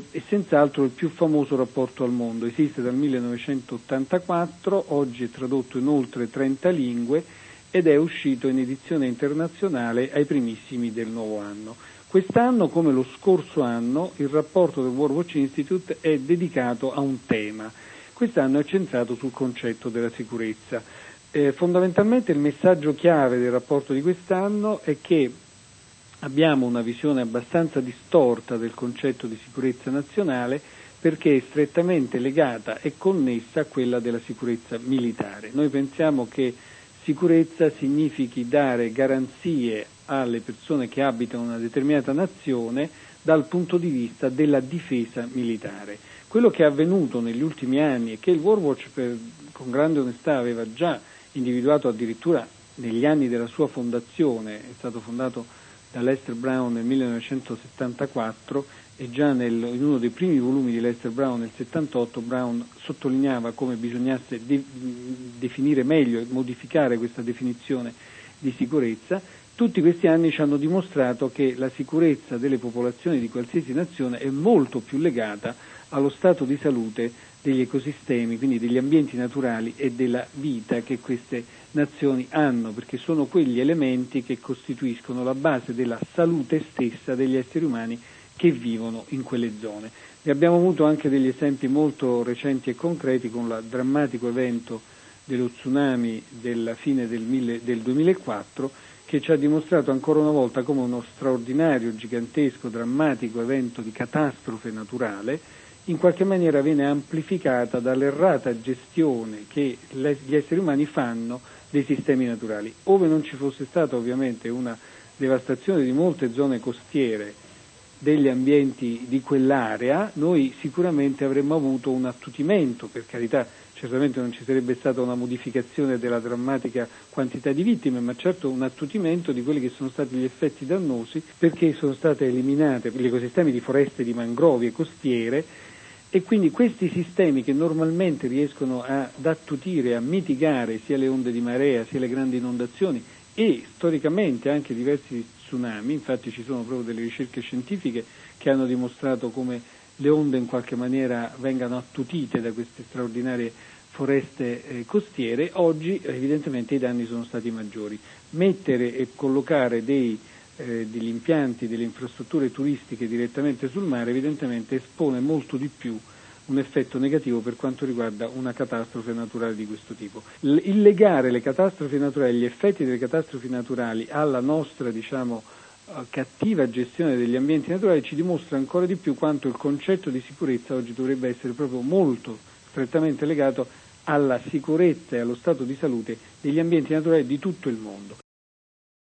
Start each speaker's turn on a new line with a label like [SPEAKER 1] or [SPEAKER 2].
[SPEAKER 1] è senz'altro il più famoso rapporto al mondo. Esiste dal 1984, oggi è tradotto in oltre 30 lingue ed è uscito in edizione internazionale ai primissimi del nuovo anno. Quest'anno, come lo scorso anno, il rapporto del World Watch Institute è dedicato a un tema. Quest'anno è centrato sul concetto della sicurezza. Fondamentalmente il messaggio chiave del rapporto di quest'anno è che abbiamo una visione abbastanza distorta del concetto di sicurezza nazionale, perché è strettamente legata e connessa a quella della sicurezza militare. Noi pensiamo che sicurezza significhi dare garanzie alle persone che abitano una determinata nazione dal punto di vista della difesa militare. Quello che è avvenuto negli ultimi anni e che il World Watch con grande onestà aveva già individuato addirittura negli anni della sua fondazione, è stato fondato da Lester Brown nel 1974 e già in uno dei primi volumi di Lester Brown nel 78 Brown sottolineava come bisognasse definire meglio e modificare questa definizione di sicurezza. Tutti questi anni ci hanno dimostrato che la sicurezza delle popolazioni di qualsiasi nazione è molto più legata allo stato di salute degli ecosistemi, quindi degli ambienti naturali e della vita che queste nazioni hanno, perché sono quegli elementi che costituiscono la base della salute stessa degli esseri umani che vivono in quelle zone. Ne abbiamo avuto anche degli esempi molto recenti e concreti con il drammatico evento dello tsunami della fine del 2004, che ci ha dimostrato ancora una volta come uno straordinario, gigantesco, drammatico evento di catastrofe naturale in qualche maniera viene amplificata dall'errata gestione che gli esseri umani fanno dei sistemi naturali. Ove non ci fosse stata ovviamente una devastazione di molte zone costiere degli ambienti di quell'area, noi sicuramente avremmo avuto un attutimento, per carità, certamente non ci sarebbe stata una modificazione della drammatica quantità di vittime, ma certo un attutimento di quelli che sono stati gli effetti dannosi, perché sono state eliminate gli ecosistemi di foreste, di mangrovie costiere, e quindi questi sistemi che normalmente riescono ad attutire, a mitigare sia le onde di marea, sia le grandi inondazioni e storicamente anche diversi tsunami, infatti ci sono proprio delle ricerche scientifiche che hanno dimostrato come le onde in qualche maniera vengano attutite da queste straordinarie foreste costiere, oggi evidentemente i danni sono stati maggiori. Mettere e collocare degli impianti, delle infrastrutture turistiche direttamente sul mare evidentemente espone molto di più un effetto negativo per quanto riguarda una catastrofe naturale di questo tipo. Il legare le catastrofi naturali, gli effetti delle catastrofi naturali alla nostra, cattiva gestione degli ambienti naturali ci dimostra ancora di più quanto il concetto di sicurezza oggi dovrebbe essere proprio molto strettamente legato alla sicurezza e allo stato di salute degli ambienti naturali di tutto il mondo.